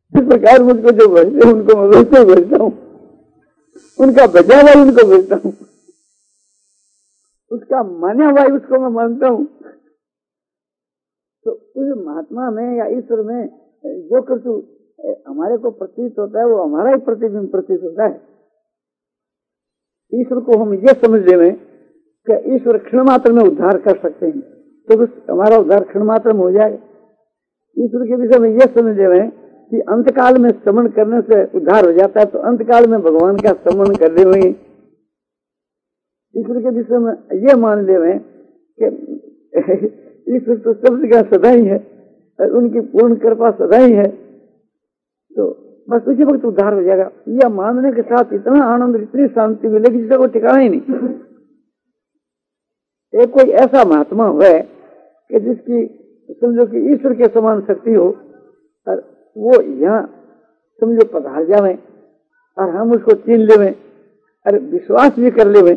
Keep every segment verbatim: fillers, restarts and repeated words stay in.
इस प्रकार मुझको जो भजते उनको मैं वैसे भजता हूँ, उनका बजा हुआ उनको भजता हूँ, उसका माना हुआ उसको मैं मानता हूँ। तो उस महात्मा में या ईश्वर में जो कुछ हमारे को प्रतीत होता है वो हमारा ही प्रतिबिंब प्रतीत होता है। ईश्वर को हम ये समझ लें कि ईश्वर क्षण मात्र में उद्धार कर सकते हैं, तो बस हमारा उद्धार क्षण मात्र में हो जाएगा। ईश्वर के विषय में ये समझ लें कि अंतकाल में स्मरण करने से उद्धार हो जाता है, तो अंतकाल में भगवान का स्मरण कर ले हुए ईश्वर के विषय में ये मान ले कि ईश्वर तो सब जगह सदा ही है, उनकी पूर्ण कृपा सदा ही है, तो बस उसी वक्त उद्धार हो जाएगा। यह मानने के साथ इतना आनंद, इतनी शांति मिलेगी जिसका कोई ठिकाना ही नहीं। एक कोई ऐसा महात्मा हुआ है कि जिसकी समझो कि ईश्वर के समान शक्ति हो और वो यहाँ समझो पधार जावे और हम उसको चीन लेवे और विश्वास भी कर लेवे,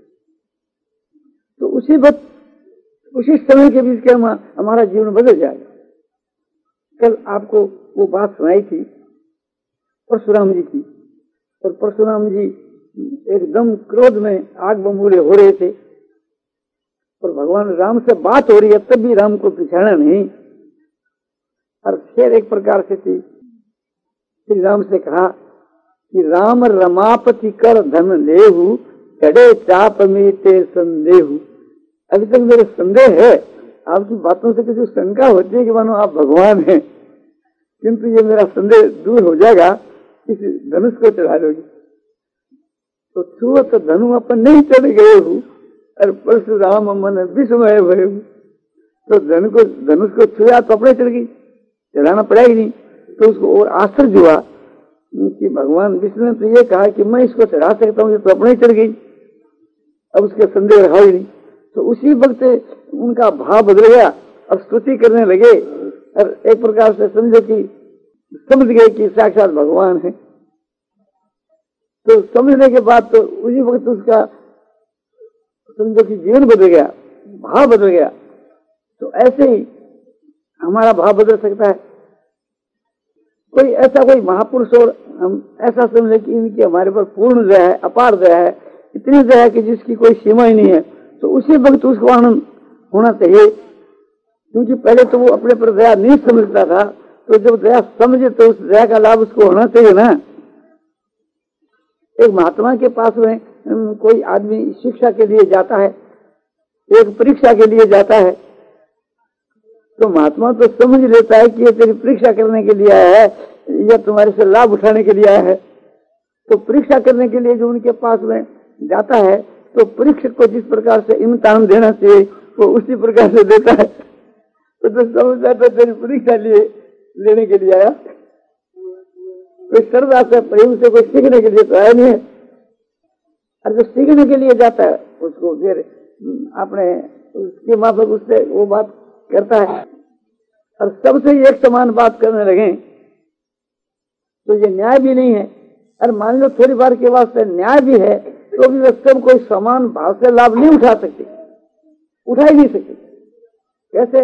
तो उसी वक्त उसी समय के बीच के हमारा जीवन बदल जाएगा। कल आपको वो बात सुनाई थी परशुराम जी की, और परशुराम जी एकदम क्रोध में आग बबूले हो रहे थे और भगवान राम से बात हो रही है, तब भी राम को पिछाड़ा नहीं। और फिर एक प्रकार से थी श्री राम से कहा कि राम रमापति कर धन लेहु, कड़े चाप मीते संदेहु। अभी तक मेरे संदेह है, आपकी बातों से कुछ शंका होती है कि मानो आप भगवान हैं, किंतु ये मेरा संदेह दूर हो जाएगा इस धनुष को चढ़ा दोगी। तो छुआ तो धनु अपन नहीं चढ़ गए हूँ और परशुराम मन विस्मय भय, तो धनु को धनुष को छुआ तो अपने चढ़ गई, चढ़ाना पड़ेगी नहीं। तो उसको और आश्चर्य हुआ कि भगवान विष्णु ने तो ये कहा कि मैं इसको चढ़ा सकता हूँ, ये तो अपने चढ़ गई, अब उसके संदेह रहा ही नहीं। तो उसी वक्त उनका भाव बदल गया और स्तुति करने लगे और एक प्रकार से समझो कि समझ गए कि साक्षात भगवान है। तो समझने के बाद तो उसी वक्त उसका समझो कि जीवन बदल गया, भाव बदल गया। तो ऐसे ही हमारा भाव बदल सकता है। कोई ऐसा कोई महापुरुष और हम ऐसा समझे कि इनकी हमारे पर पूर्ण दया है, अपार दया है, इतनी दया है कि जिसकी कोई सीमा ही नहीं है, तो उसी वक्त उसको आनंद होना चाहिए। क्योंकि पहले तो वो अपने पर दया नहीं समझता था, तो जब दया समझे तो उस दया का लाभ उसको होना चाहिए ना। एक महात्मा के पास में कोई आदमी शिक्षा के लिए जाता है, एक परीक्षा के लिए जाता है, तो महात्मा तो समझ लेता है कि ये तेरी परीक्षा करने के लिए आया है या तुम्हारे से लाभ उठाने के लिए आया है। तो परीक्षा करने के लिए जो उनके पास में जाता है, तो परीक्षक को जिस प्रकार से इम्तिहान देना चाहिए वो उसी प्रकार से देता है। तो जो समझता तो तेरी परीक्षा लिए लेने के लिए आया, कोई श्रद्धा से प्रेम से कोई सीखने के लिए तो आया नहीं है। और जो सीखने के लिए जाता है उसको फिर अपने उसके माफक उससे वो बात करता है और सबसे एक समान बात करने लगे, तो ये न्याय भी नहीं है। और मान लो थोड़ी बार के वास्ते न्याय भी है, तो भी वे सब कोई समान भाव से लाभ नहीं उठा सकते, उठा ही नहीं सकते। कैसे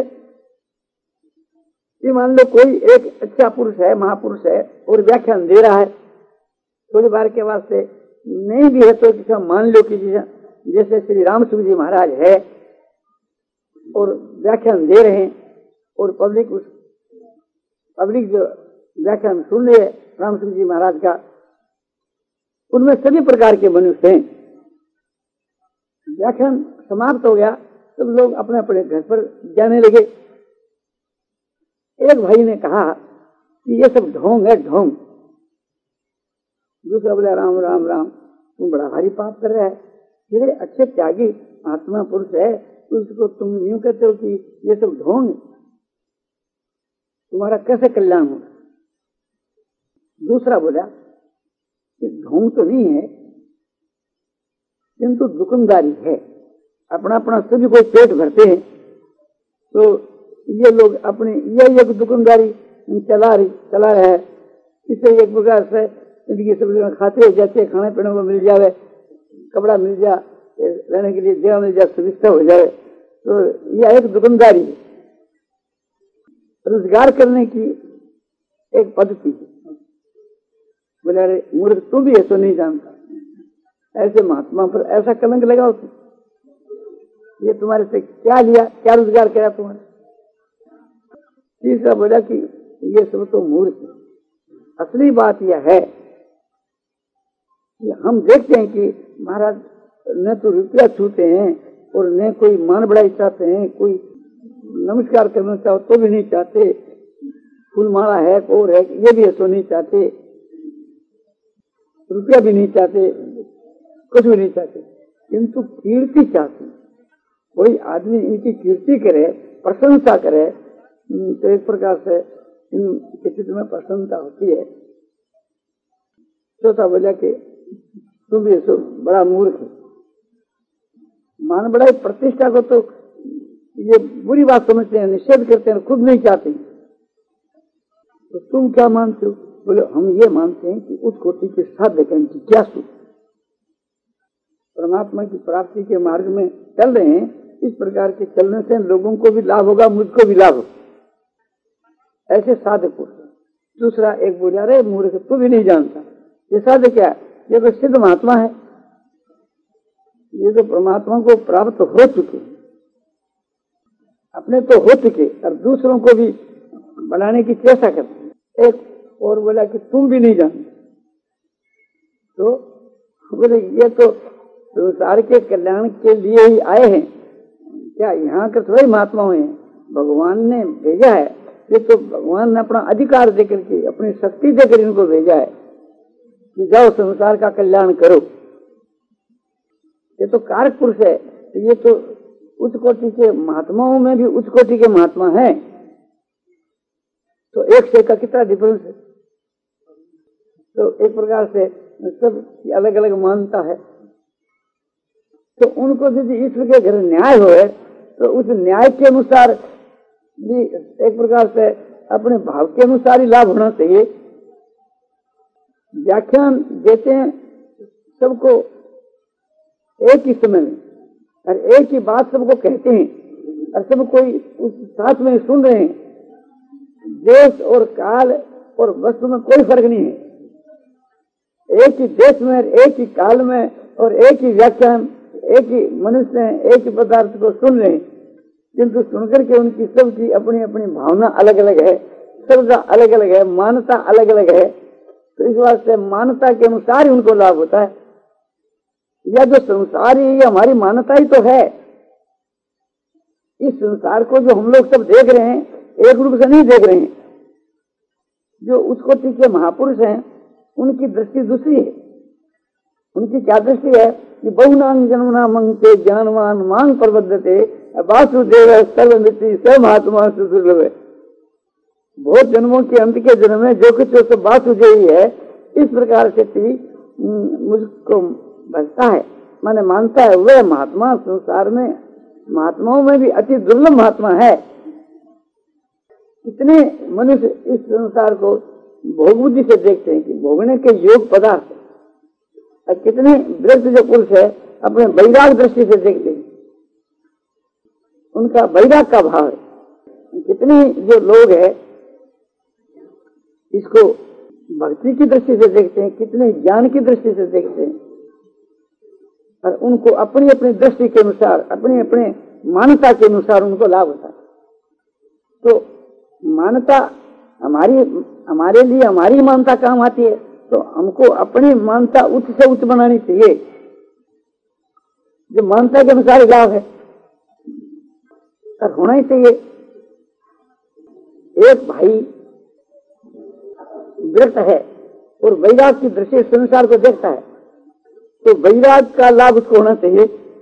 कि मान लो कोई एक अच्छा पुरुष है, महापुरुष है और व्याख्यान दे रहा है, थोड़ी बार के वास्ते नहीं भी है तो किसी मान लो कि जैसे श्री रामचंद्र जी महाराज है और व्याख्यान दे रहे हैं और पब्लिक उस पब्लिक जो व्याख्यान सुन रहे रामचंद्र जी महाराज का, उनमें सभी प्रकार के मनुष्य हैं। व्याख्यान समाप्त हो गया, सब लोग अपने अपने घर पर जाने लगे। एक भाई ने कहा कि ये सब ढोंग है, ढोंग। दूसरा बोला राम राम राम, तुम बड़ा भारी पाप कर रहा है, ये अच्छे त्यागी महात्मा पुरुष है, उसको तुम यूं कहते हो कि ये सब ढोंग, तुम्हारा कैसे कल्याण होगा। दूसरा बोला कि ढोंग तो नहीं है, किंतु दुकानदारी है, अपना अपना सभी कोई पेट भरते हैं, तो ये लोग अपनी यही एक दुकानदारी चला रही चला रहा है। इससे एक प्रकार से इनकी सब खाते जाते, खाने पीने को मिल जाए, कपड़ा मिल जाए, रहने के लिए जगह मिल जाए, सुविधा हो जाए, तो यह एक दुकानदारी है। रोजगार करने की एक पद्धति है, बोले अरे मूर्ख तू भी ऐसा नहीं जानता, ऐसे महात्मा पर ऐसा कलंक लगाओ तुम, ये तुम्हारे से क्या लिया, क्या रोजगार किया तुम्हारे। तीसरा बोला कि ये सब तो मूर्ख है। असली बात यह है कि हम देखते हैं कि महाराज न तो रुपया छूते हैं और न कोई मान बढ़ाई चाहते हैं, कोई नमस्कार करना चाहो तो भी नहीं चाहते, फूलमाला है और है ये भी ऐसा नहीं चाहते, रुपया भी नहीं चाहते, कुछ भी नहीं चाहते, किंतु कीर्ति चाहते। कोई आदमी इनकी कीर्ति करे, प्रशंसा करे, तो एक प्रकार से इनके चित्त में प्रसन्नता होती है। चौथा बोला कि तुम भी ऐसा बड़ा मूर्ख है। मान बढ़ाई प्रतिष्ठा को तो ये बुरी बात समझते हैं, निषेध करते हैं, खुद नहीं चाहते। तो तुम क्या मानते हो? बोले हम ये मानते हैं कि उस कोटि के साध्य का इनकी क्या सुख, परमात्मा की प्राप्ति के मार्ग में चल रहे हैं, इस प्रकार के चलने से लोगों को भी लाभ होगा, मुझको भी लाभ होगा, ऐसे साधक पुरुष। दूसरा एक बोला रहे मूर्ख तू भी नहीं जानता, ये साधक क्या है? ये तो सिद्ध महात्मा है, ये तो परमात्मा को प्राप्त हो चुके, अपने तो हो चुके और दूसरों को भी बनाने की चेष्टा करते। एक और बोला कि तुम भी नहीं जानते, तो बोले ये तो संसार के कल्याण के लिए ही आए हैं, क्या यहाँ के थोड़े महात्मा हुए हैं, भगवान ने भेजा है। ये तो भगवान ने अपना अधिकार देकर के, अपनी शक्ति देकर इनको भेजा है कि जाओ संसार का कल्याण करो। ये तो कारक पुरुष है, ये तो उच्च कोटि के महात्माओं में भी उच्च कोटि के महात्मा हैं। तो एक से का कितना डिफरेंस है? तो एक प्रकार से सब अलग अलग मानता है। तो उनको यदि ईश्वर के घर न्याय हो तो उस न्याय के अनुसार भी एक प्रकार से अपने भाव के अनुसार ही लाभ होना चाहिए। व्याख्यान देते हैं सबको एक ही समय में और एक ही बात सबको कहते हैं और सब कोई उस साथ में सुन रहे हैं। देश और काल और वस्तु में कोई फर्क नहीं है। एक ही देश में, एक ही काल में और एक ही व्याख्यान, एक ही मनुष्य एक ही पदार्थ को सुन रहे हैं, किंतु सुनकर के उनकी सबकी अपनी अपनी भावना अलग अलग है, सबका अलग अलग है, मान्यता अलग अलग है। तो इस वास्ते मान्यता के अनुसार ही उनको लाभ होता है। या जो संसार ही हमारी मान्यता ही तो है। इस संसार को जो हम लोग सब देख रहे हैं एक रूप से नहीं देख रहे हैं। जो उच्च कोटि के महापुरुष हैं उनकी दृष्टि दूसरी है। उनकी क्या दृष्टि है कि बहुनांग जन्मना मंगते ज्ञानवान मांग प्रबद्धते वासुदेव सर्वमिति स महात्मा सुदुर्लभ। बहुत जन्मों के अंत के जन्म में जो कुछ सब वासुदेव ही है, इस प्रकार से मुझको भजता है, माने मानता है, वह महात्मा संसार में महात्माओं में भी अति दुर्लभ महात्मा है। कितने मनुष्य इस संसार को भोग बुद्धि से देखते हैं कि भोगने के योग पदार्थ, और कितने वृद्ध जो पुरुष है अपने वैराग दृष्टि से देखते हैं, उनका वैराग का भाव है। कितने जो लोग हैं इसको भक्ति की दृष्टि से देखते हैं, कितने ज्ञान की दृष्टि से देखते हैं, और उनको अपनी अपनी दृष्टि के अनुसार, अपने अपने मान्यता के अनुसार उनको लाभ होता है। तो मान्यता हमारी हमारे लिए हमारी मान्यता काम आती है, तो हमको अपनी मान्यता उच्च से उच्च बनानी चाहिए, जो मान्यता के अनुसार लाभ है और होना ही चाहिए। एक भाई विरक्त है और वैराग की दृष्टि संसार को देखता है, तो वैराग का लाभ उसको होना चाहिए,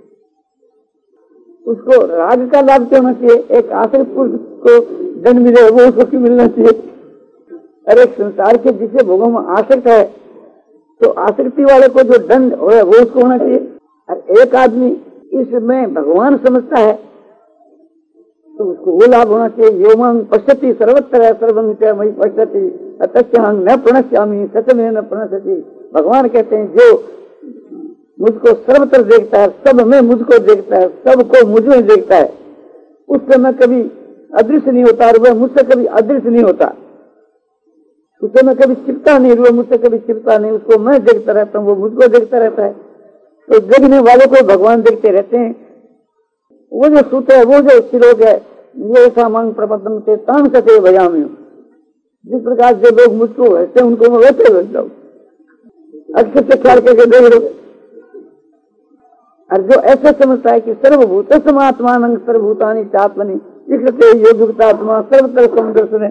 उसको राग का लाभ क्यों होना चाहिए? एक आश्रित पुरुष को दंड मिले वो उसको क्यों मिलना चाहिए? और एक संसार के जिसे भोगों में आसक्त है, तो आसक्ति वाले को जो दंड हो वो उसको होना चाहिए। और एक आदमी इसमें भगवान समझता है तो उसको वो लाभ होना चाहिए। योमंग पश्यति सर्वत्र सर्वंग मई पश्यति तस्यांग न प्रणश्यामि सचमे न प्रणश्यति। भगवान कहते हैं जो मुझको सर्वत्र देखता है, सब में मुझको देखता है, सबको मुझ में देखता है, उससे मैं कभी अदृश्य नहीं होता और वह मुझसे कभी अदृश्य नहीं होता। उसे मैं कभी चिपता नहीं, वो मुझसे कभी चिपता नहीं, उसको मैं देखता रहता हूँ, वो मुझको देखता रहता है। तो देखने वालों को भगवान देखते रहते हैं। वो जो सूत्र है, वो जो श्लोक है, ये ऐसा मांग प्रबंधन से तान सके भया में, जिस प्रकार से लोग मुझको वैसे उनको मैं वैसे बैठता हूँ, अच्छे से ख्याल करके देख लो। और जो ऐसा समझता है कि सर्वभूत समात्मान सर्वभूतानी चात्मनि इकते योगयुक्तात्मा सर्वत्र समदर्शने,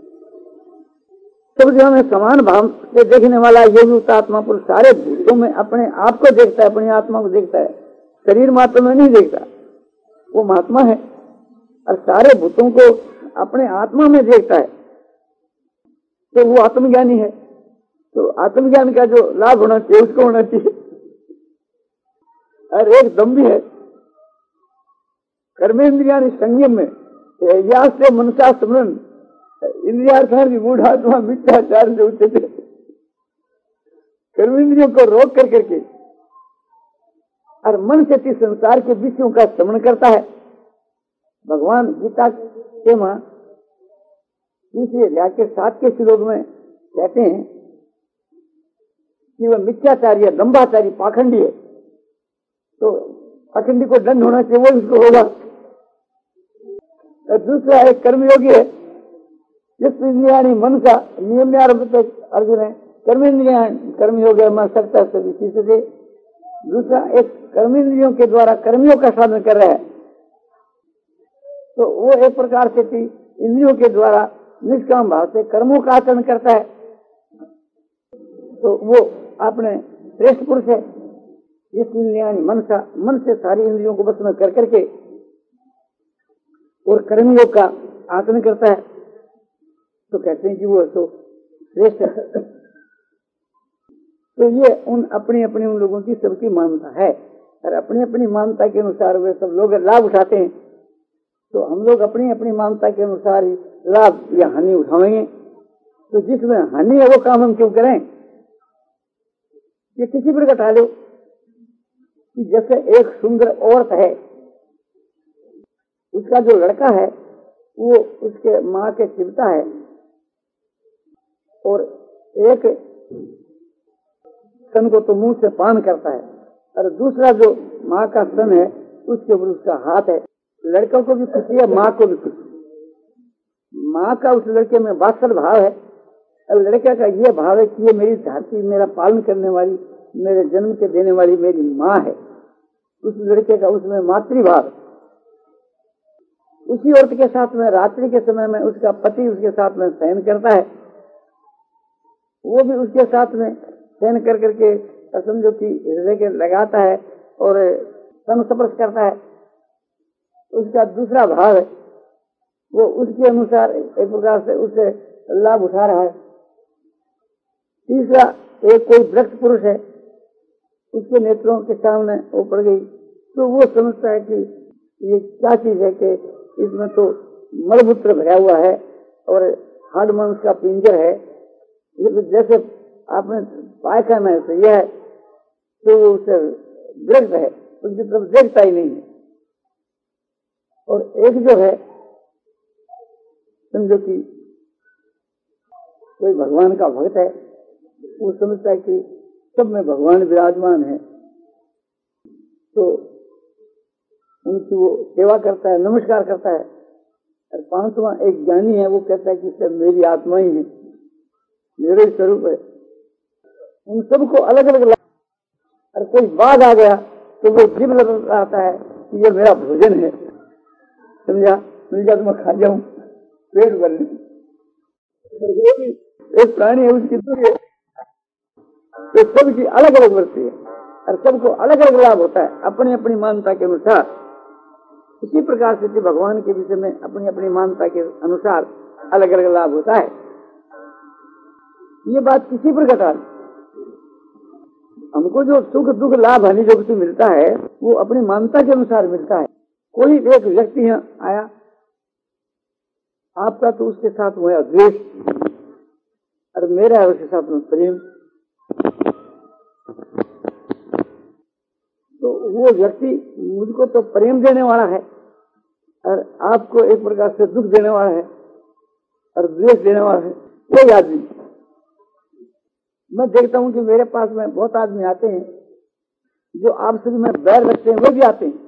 सब जो में समान भाव से देखने वाला योगयुक्त आत्मा पुरुष सारे भूतों में अपने आप को देखता है, अपनी आत्मा को देखता है, शरीर मात्र में नहीं देखता, वो महात्मा है और सारे भूतों को अपने आत्मा में देखता है, तो वो आत्मज्ञानी है। तो आत्मज्ञान का जो लाभ होना चाहिए उसको होना चाहिए। और एक दम भी है, कर्मेंद्रिया संयम में या से मनसा स्मरण इंद्रियार्थान विमूढ़ात्मा मिथ्याचार जो उच्चते, कर्मेंद्रियों को रोक कर करके और मन से संसार के विषयों का श्रवण करता है। भगवान गीता के मां तीसरे अध्याय के सात के श्लोक में कहते हैं कि वह मिथ्याचारी है, दंभाचारी, पाखंडी है, तो पाखंडी को दंड होना चाहिए, वो उसको होगा। और दूसरा एक कर्मयोगी है, जिस इंद्रियाणी मन का नियम में आरंभ अर्जुन है, कर्मेंद्रिया कर्मयोग मैं सकता सभी चीज से। दूसरा एक कर्मेंद्रियों के द्वारा कर्मियों का साधन कर रहा है, तो वो एक प्रकार से इंद्रियों के द्वारा निष्काम भाव से कर्मों का आचरण करता है, तो वो अपने श्रेष्ठ पुरुष है। इस इंद्रियाणी मन का मन से सारी इंद्रियों को बस में कर करके और कर्मियों का आचरण करता है, तो कहते हैं कि वो तो श्रेष्ठ है। तो ये उन अपनी अपनी उन लोगों की सबकी मान्यता है, और अपनी अपनी मान्यता के अनुसार वे सब लोग लाभ उठाते हैं। तो हम लोग अपनी अपनी मान्यता के अनुसार ही लाभ या हानि उठाएंगे। तो जिसमें हानि है वो काम हम क्यों करें? ये किसी पर घटा लो कि जैसे एक सुंदर औरत है, उसका जो लड़का है वो उसके माँ के चिपता है, और एक स्तन को तो मुंह से पान करता है, और दूसरा जो माँ का स्तन है उसके ऊपर उसका हाथ है। लड़कों को भी खुशी है, माँ को भी खुशी। माँ का उस लड़के में वात्सल भाव है, और लड़के का ये भाव है कि ये मेरी धरती, मेरा पालन करने वाली, मेरे जन्म के देने वाली मेरी माँ है। उस लड़के का उसमें मातृभाव। उसी औरत के साथ में रात्रि के समय में उसका पति उसके साथ में शयन करता है, वो भी उसके साथ में शयन कर करके समझो कि हृदय के लगाता है और संस्पर्श करता है। उसका दूसरा भाव है, वो उसके अनुसार एक प्रकार से उससे लाभ उठा रहा है। तीसरा एक कोई वृक्ष पुरुष है, उसके नेत्रों के सामने वो पड़ गई, तो वो समझता है कि ये क्या चीज है कि इसमें तो मलमूत्र भरा हुआ है और हाड़ मांस का पिंजर है, जैसे आपने पायखाना है, तो यह है, तो वो उससे विरक्त है, उसकी तरफ देखता ही नहीं है। और एक जो है समझो कि कोई भगवान का भक्त है, वो समझता है कि सब में भगवान विराजमान है, तो उनकी वो सेवा करता है, नमस्कार करता है। और पांचवा एक ज्ञानी है, वो कहता है कि सब मेरी आत्मा ही है, मेरे स्वरूप है। उन सबको अलग अलग, और कोई बाघ आ गया तो वो जीभ लगाता है कि ये मेरा भोजन है, समझा, मिल जा तो मैं खा जाऊं, पेट भर ले। वो भी एक प्राणी है, उसकी दूरी है, तो सबकी अलग अलग वृत्ति है और सबको अलग अलग लाभ होता है अपनी अपनी मान्यता के अनुसार। इसी प्रकार से भगवान के विषय में अपनी अपनी मान्यता के अनुसार अलग अलग लाभ होता है। ये बात किसी पर घटा, हमको जो सुख दुख लाभ हानि जो कुछ मिलता है वो अपनी मान्यता के अनुसार मिलता है। कोई एक व्यक्ति यहाँ आया, आपका तो उसके साथ हुआ द्वेष, और मेरा है उसके साथ में प्रेम, तो वो व्यक्ति मुझको तो प्रेम देने वाला है और आपको एक प्रकार से दुख देने वाला है और द्वेष देने वाला है। कोई आदमी मैं देखता हूँ कि मेरे पास में बहुत आदमी आते हैं जो आपसे भी मैं बैर रखते हैं, वो भी आते हैं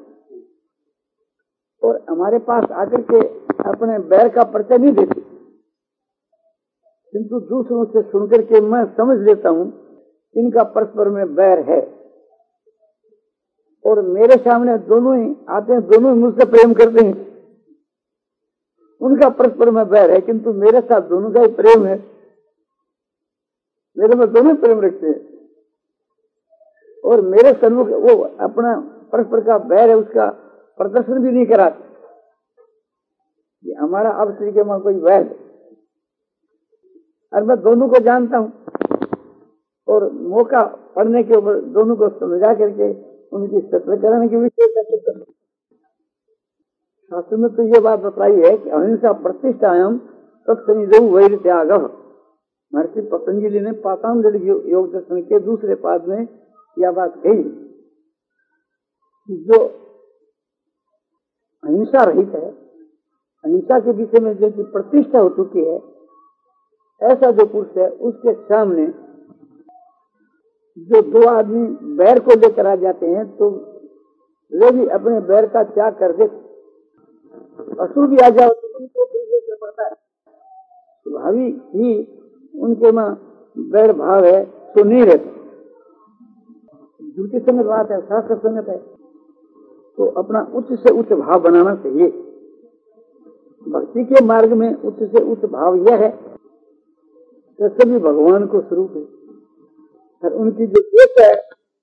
और हमारे पास आकर के अपने बैर का परिचय नहीं देते, किंतु दूसरों से सुनकर के मैं समझ लेता हूँ इनका परस्पर में बैर है। और मेरे सामने दोनों ही आते हैं, दोनों ही मुझसे प्रेम करते हैं, उनका परस्पर में बैर है, किंतु मेरे साथ दोनों का ही प्रेम है, मेरे में दोनों प्रेम रखते हैं। और मेरे सन्मुख वो अपना परस्पर का बैर है उसका प्रदर्शन भी नहीं कराते कि हमारा अब श्री के मां कोई बैर है। और मैं दोनों को जानता हूं और मौका पड़ने के ऊपर दोनों को समझा करके उनकी सत्रीकरण की विषय करते। शास्त्र में तो ये बात बताई है कि अहिंसा प्रतिष्ठायाम तत्सनिधौ वैर त्यागः। महर्षि पतंजलि ने पातंजलि योग दर्शन के दूसरे पाद में यह बात कही, जो अहिंसा रहित है, अहिंसा के विषय में जो प्रतिष्ठा हो चुकी है, ऐसा जो पुरुष है उसके सामने जो दो आदमी बैर को लेकर आ जाते हैं तो वे भी अपने बैर का त्याग कर देते। असुर भी आ जाओ तो उनको फिर पड़ता है, भावी ही उनके में बैर भाव है तो नहीं रहते। झूठी संगत बात है, शास्त्र संगत है, तो अपना उच्च से उच्च भाव बनाना चाहिए। भक्ति के मार्ग में उच्च से उच्च भाव यह है कि सभी भगवान को स्वरूप है और उनकी जो देश है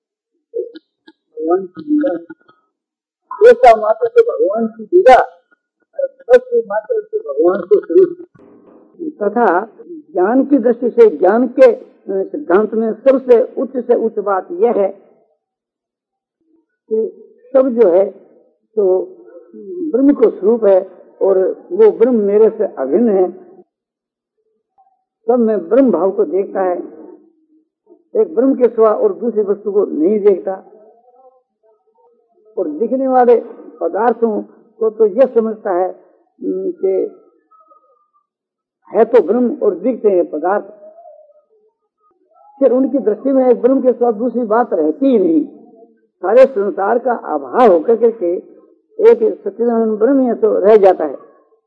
भगवान की लीला है, ऐसा मात्र से भगवान की लीला और मात्र से भगवान को स्वरूप। तथा ज्ञान की दृष्टि से ज्ञान के सिद्धांत में सबसे उच्च से उच्च बात यह है कि सब जो है तो ब्रह्म को स्वरूप है और वो ब्रह्म मेरे से अभिन्न है। सब में ब्रह्म भाव को देखता है, एक ब्रह्म के सिवा और दूसरी वस्तु को नहीं देखता। और दिखने वाले पदार्थों को तो यह समझता है कि है तो ब्रह्म और दिखते हैं पदार्थ, फिर उनकी दृष्टि में एक ब्रह्म के सिवा दूसरी बात रहती ही नहीं। सारे संसार का अभाव होकर के एक सच्चिदानंद ब्रह्म ही तो रह जाता है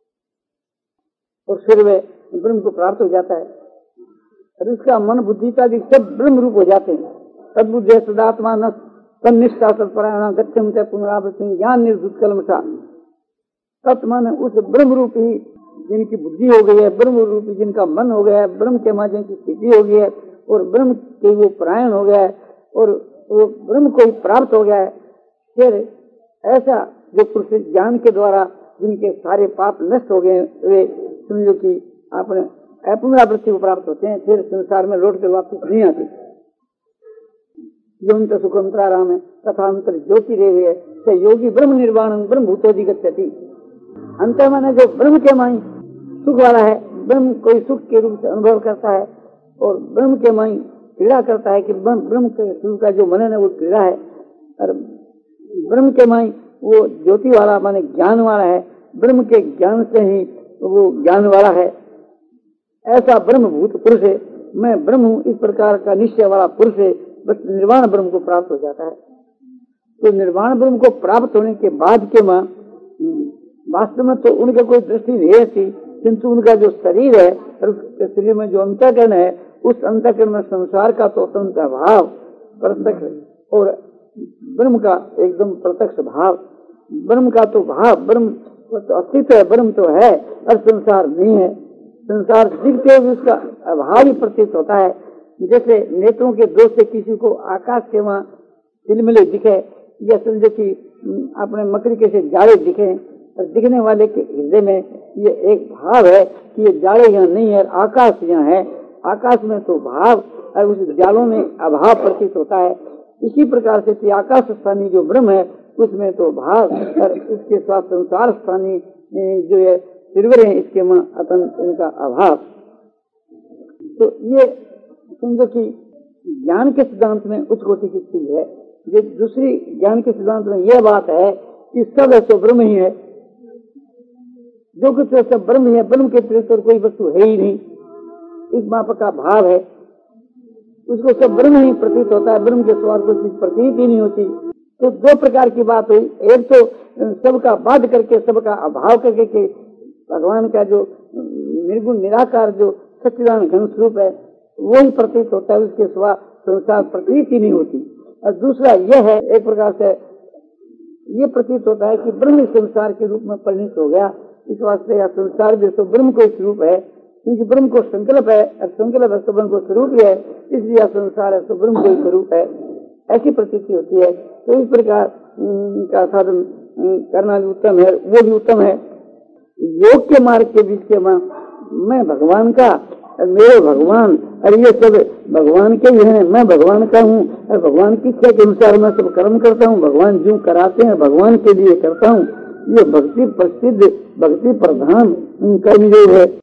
और फिर वे ब्रह्म को प्राप्त हो जाता है और उसका मन बुद्धि का सब ब्रह्म रूप हो जाते हैं। तद्बुद्धे सदात्मा न तन्निष्ठा सत्परायण गच्छम च पुनरावृत्ति ज्ञान निर्धुत कलमसा। तत्मन उस ब्रह्म रूप ही जिनकी बुद्धि हो गई है, ब्रह्म रूपी जिनका मन हो गया है, ब्रह्म के माध्यम की स्थिति हो गई है और ब्रह्म के वो परायण हो गया है और वो ब्रह्म को ही प्राप्त हो गया है। फिर ऐसा जो पुरुष ज्ञान के द्वारा जिनके सारे पाप नष्ट हो गए, वे समझो कि आपने पुनरावृत्ति को प्राप्त होते हैं, फिर संसार में लौट कर वापस नहीं आते। योम तो सुखमंत्राराम है तथा अंतर ज्योति रेवे है योगी ब्रह्म निर्वाण ब्रह्म भूतोधिगच्छति। अंत माने जो ब्रह्म के माई सुख वाला है, ब्रह्म कोई सुख के रूप से अनुभव करता है और ब्रह्म के माई क्रीड़ा करता है कि ब्रह्म के सुख का जो मनन है वो क्रीड़ा है। और ब्रह्म के माई वो ज्योति वाला माने ज्ञान वाला है, ब्रह्म के ज्ञान से ही वो ज्ञान वाला है। ऐसा ब्रह्म भूत पुरुष है, मैं ब्रह्म हूँ, इस प्रकार का निश्चय वाला पुरुष है, बस निर्वाण ब्रह्म को प्राप्त हो जाता है। तो निर्वाण ब्रह्म को प्राप्त होने के बाद के मां वास्तव में तो उनके कोई दृष्टि नहीं रहती, किंतु उनका जो शरीर है और उसके शरीर में जो अंतःकरण है, उस अंतःकरण में संसार का तो अत्यंत भाव प्रत्यक्ष और ब्रह्म का एकदम प्रत्यक्ष भाव। ब्रह्म का तो भाव, ब्रह्म तो अस्तित्व है, ब्रह्म तो है और संसार नहीं है। संसार दिखते हुए उसका अभाव ही प्रतीत होता है। जैसे नेत्रों के दोष से किसी को आकाश के वहां तिलमिले दिखे या समझो कि अपने मकड़ी के से जाड़े दिखे, और दिखने वाले के हृदय में ये एक भाव है कि ये जाड़े यहाँ नहीं है, आकाश यहाँ है। आकाश में तो भाव और उस जालों में अभाव प्रतीत होता है। इसी प्रकार से आकाश स्थानी जो ब्रह्म है उसमें तो भाव और उसके साथ संसार स्थानी जो है निर्भर है, इसके में अतंत उनका अभाव। तो ये समझो कि ज्ञान के सिद्धांत में उच्च कोटि की चीज है। जो दूसरी ज्ञान के सिद्धांत में यह बात है कि सब है तो ब्रह्म ही है, जो कुछ है सब ब्रह्म ही है, ब्रह्म के अतिरिक्त और कोई वस्तु है ही नहीं, इस माप का भाव है। उसको सब ब्रह्म ही प्रतीत होता है, ब्रह्म के सवार कोई चीज प्रतीत ही नहीं होती। तो दो प्रकार की बात हुई, एक तो सबका बाध करके सबका अभाव करके के भगवान का जो निर्गुण निराकार जो सच्चिदानंद घन स्वरूप है वो ही प्रतीत होता है, उसके सिवा संसार प्रतीत ही नहीं होती। और दूसरा यह है, एक प्रकार से ये प्रतीत होता है कि ब्रह्म संसार के रूप में परिणित हो गया, इस वास्ते यह संसार भी तो ब्रह्म को स्वरूप है, क्योंकि ब्रह्म को संकल्प है और संकल्प है तो ब्रह्म को स्वरूप ही है, इसलिए संसार है तो ब्रह्म को स्वरूप है, ऐसी प्रतीति होती है। तो इस प्रकार का साधन करना भी उत्तम है, वो भी उत्तम है। योग के मार्ग के बीच के मैं भगवान का और मेरे भगवान और ये सब भगवान के ही है, मैं भगवान का हूँ और भगवान की इच्छा के अनुसार मैं सब कर्म करता हूँ, भगवान जो कराते हैं भगवान के लिए करता हूँ, ये भक्ति प्रसिद्ध भक्ति प्रधान कर्मयोग है।